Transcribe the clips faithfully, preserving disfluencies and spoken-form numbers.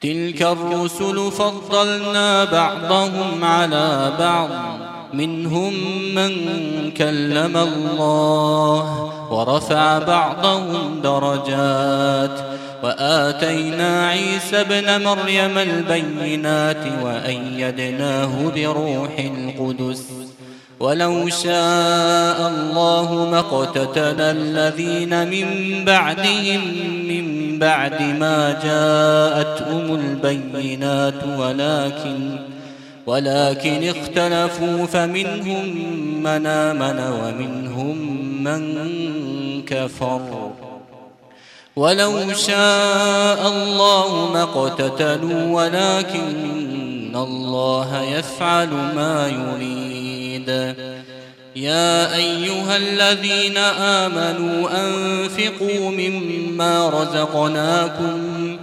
تلك الرسل فضلنا بعضهم على بعض منهم من كلم الله ورفع بعضهم درجات وآتينا عيسى ابن مريم البينات وأيدناه بروح القدس ولو شاء الله ما اقتتل الذين من بعدهم من بعد ما جاءتهم البينات ولكن ولكن اختلفوا فمنهم من آمن ومنهم من كفر ولو شاء الله ما اقتتلوا ولكن الله يفعل ما يريد. يا أيها الذين آمنوا أنفقوا مما رزقناكم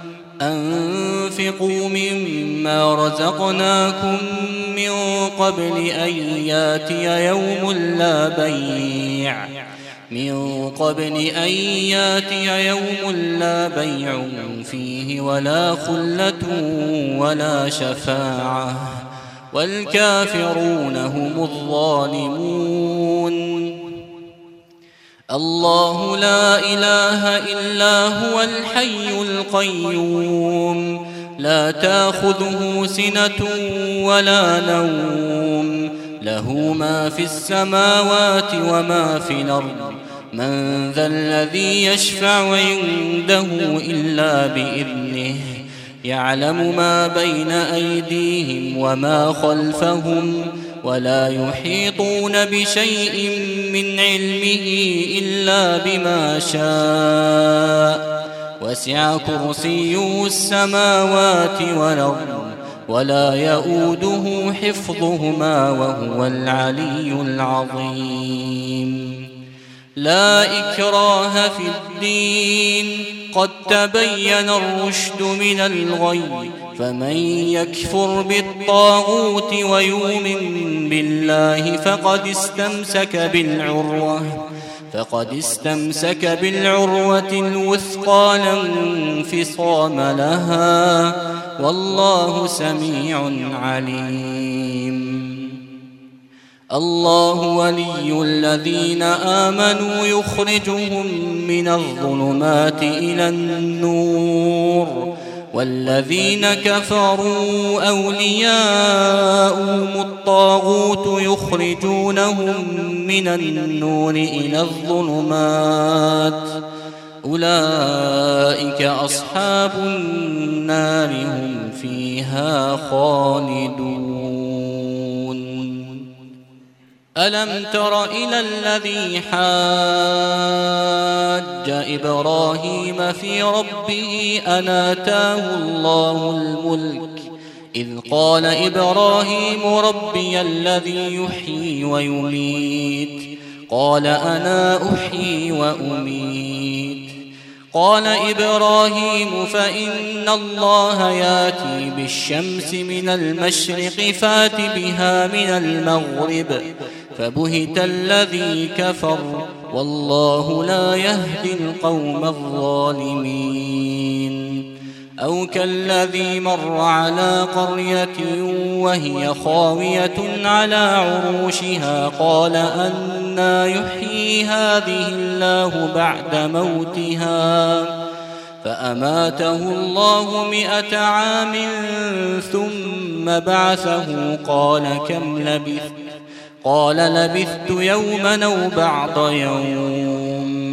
أنفقوا مما رزقناكم من قبل أن ياتي يوم لا بيع من قبل أن ياتي يوم لا بيع فيه ولا خلة ولا شفاعة والكافرون هم الظالمون. الله لا إله إلا هو الحي القيوم لا تأخذه سنة ولا نوم له ما في السماوات وما في الأرض من ذا الذي يشفع عنده إلا بإذنه يعلم ما بين أيديهم وما خلفهم ولا يحيطون بشيء من علمه إلا بما شاء وسع كرسيه السماوات والأرض ولا يؤوده حفظهما وهو العلي العظيم. لا إكراه في الدين قد تبين الرشد من الغي فمن يكفر بالطاغوت ويؤمن بالله فقد استمسك بالعروة فقد استمسك بالعروة الوثقى لا انفصام لها والله سميع عليم. الله ولي الذين آمنوا يخرجهم من الظلمات إلى النور والذين كفروا أولياؤهم الطاغوت يخرجونهم من النور إلى الظلمات أولئك أصحاب النار هم فيها خالدون. ألم تر إلى الذي حاج إبراهيم في ربه أن آتاه الله الملك إذ قال إبراهيم ربي الذي يحيي ويميت قال أنا أحيي وأميت قال إبراهيم فإن الله ياتي بالشمس من المشرق فات بها من المغرب فبهت الذي كفر والله لا يهدي القوم الظالمين. أو كالذي مر على قرية وهي خاوية على عروشها قال أنى يحيي هذه الله بعد موتها فأماته الله مئة عام ثم بعثه قال كم لبثت قال لبثت يوما أو بعض يوم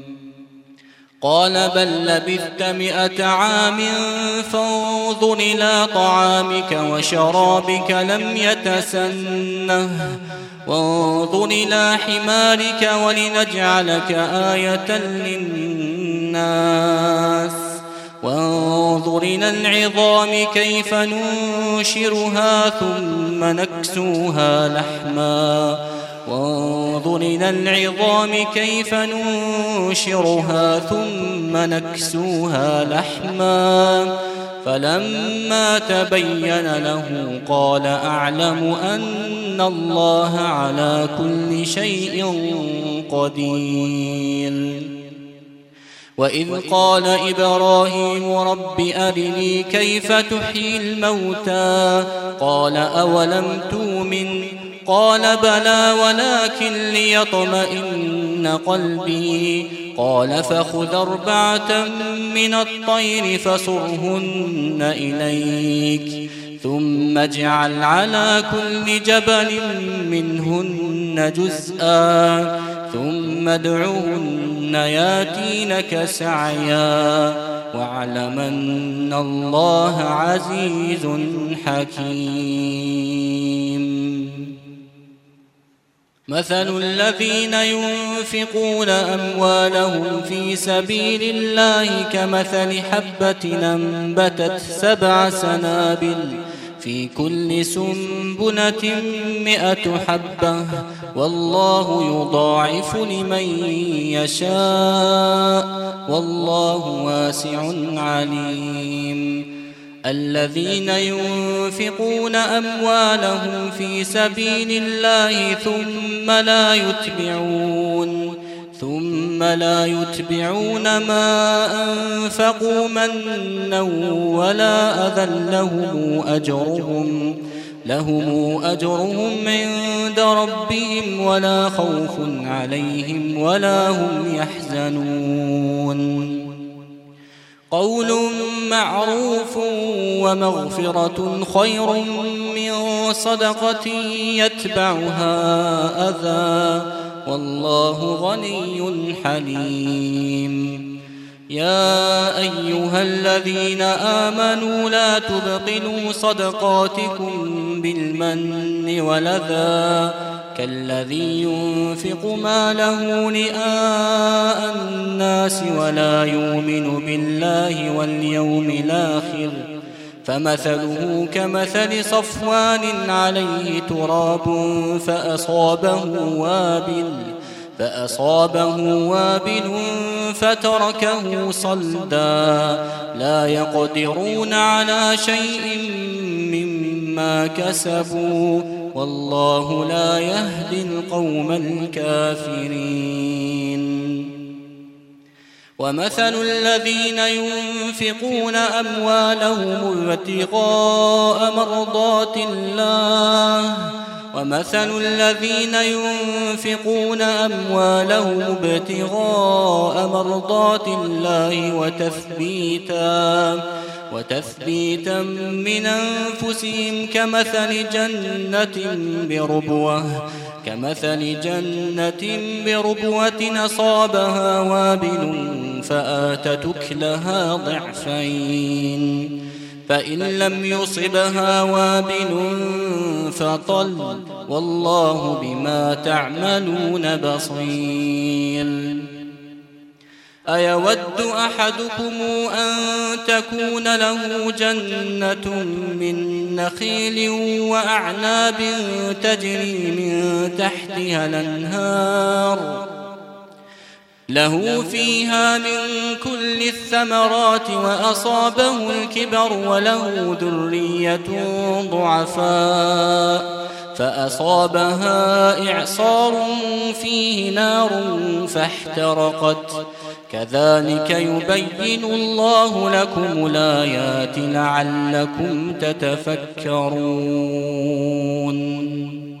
قال بل لبثت مئة عام فانظر إلى طعامك وشرابك لم يتسنه وانظر إلى حمارك ولنجعلك آية للناس وانظر إلى العظام كيف ننشرها ثم نكسوها لحما وانظر إلى العظام كيف ننشرها ثم نكسوها لحما فلما تبين له قال أعلم أن الله على كل شيء قدير. وإذ قال إبراهيم رب أرني كيف تحيي الموتى قال أولم تؤمن قال بلى ولكن ليطمئن قلبي قال فخذ أربعة من الطير فصرهن إليك ثم اجعل على كل جبل منهن جزءا ثم ادعوهن ياتينك سعيا واعلم أن الله عزيز حكيم. مثل الذين ينفقون أموالهم في سبيل الله كمثل حبة أنبتت سبع سنابل في كل سنبلة مئة حبة والله يضاعف لمن يشاء والله واسع عليم. الذين ينفقون أموالهم في سبيل الله ثم لا يتبعون ثم لا يتبعون ما أنفقوا منا ولا أذى لهم أجرهم لهم أجرهم عند ربهم ولا خوف عليهم ولا هم يحزنون. قول معروف ومغفرة خير من صدقة يتبعها أذى والله غني حليم. يا أيها الذين آمنوا لا تبطلوا صدقاتكم بالمن والأذى كالذي ينفق ماله رئاء الناس ولا يؤمن بالله واليوم الآخر فمثله كمثل صفوان عليه تراب فأصابه وابل فأصابه وابل فتركه صلدا لا يقدرون على شيء مما كسبوا والله لا يهدي القوم الكافرين. ومثل الذين ينفقون أموالهم ابتغاء مرضات الله ومثل الذين ينفقون أموالهم ابتغاء مرضات الله وتثبيتا وتثبيتا من أنفسهم كمثل جنة بربوة كمثل جنة بربوة أصابها وابل فآتت أكلها ضعفين فإن لم يصبها وابل فطل والله بما تعملون بصير. أيود أحدكم أن تكون له جنة من نخيل وأعناب تجري من تحتها الأنهار له فيها من كل الثمرات وأصابه الكبر وله ذرية ضعفاء فأصابها إعصار فيه نار فاحترقت كذلك يبين الله لكم الآيات لعلكم تتفكرون.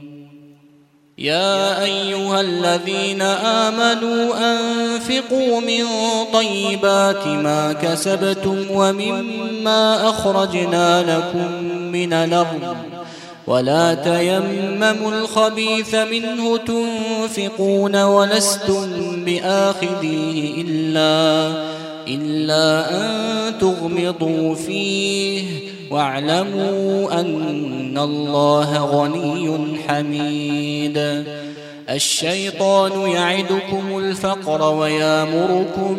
يا أيها الذين آمنوا أنفقوا من طيبات ما كسبتم ومما أخرجنا لكم من الأرض ولا تيمموا الخبيث منه تنفقون ولستم بآخذيه إلا, إلا أن تغمضوا فيه واعلموا أن الله غني حميد. الشيطان يعدكم الفقر ويامركم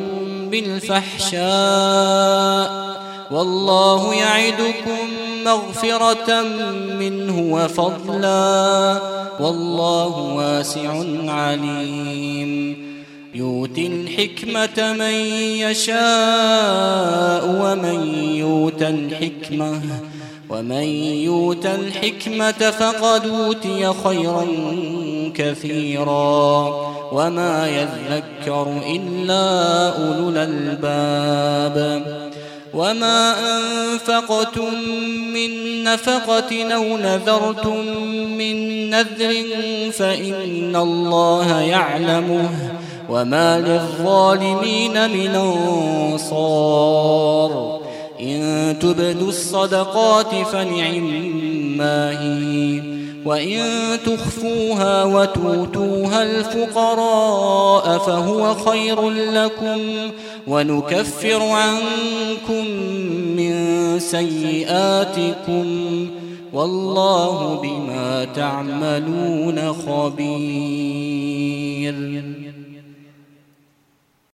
بالفحشاء والله يعدكم مغفرة منه وفضلا والله واسع عليم. يؤتي الحكمة من يشاء ومن يؤت الحكمة ومن يؤت الحكمة فقد أوتي خيرا كثيرا وما يذكر إلا أولو الألباب وما أنفقتم من نفقة أو نذرتم من نذر فإن الله يعلمه وما للظالمين من أنصار إن تبدوا الصدقات فنعما هي وإن تخفوها وتؤتوها الفقراء فهو خير لكم ونكفر عنكم من سيئاتكم والله بما تعملون خبير.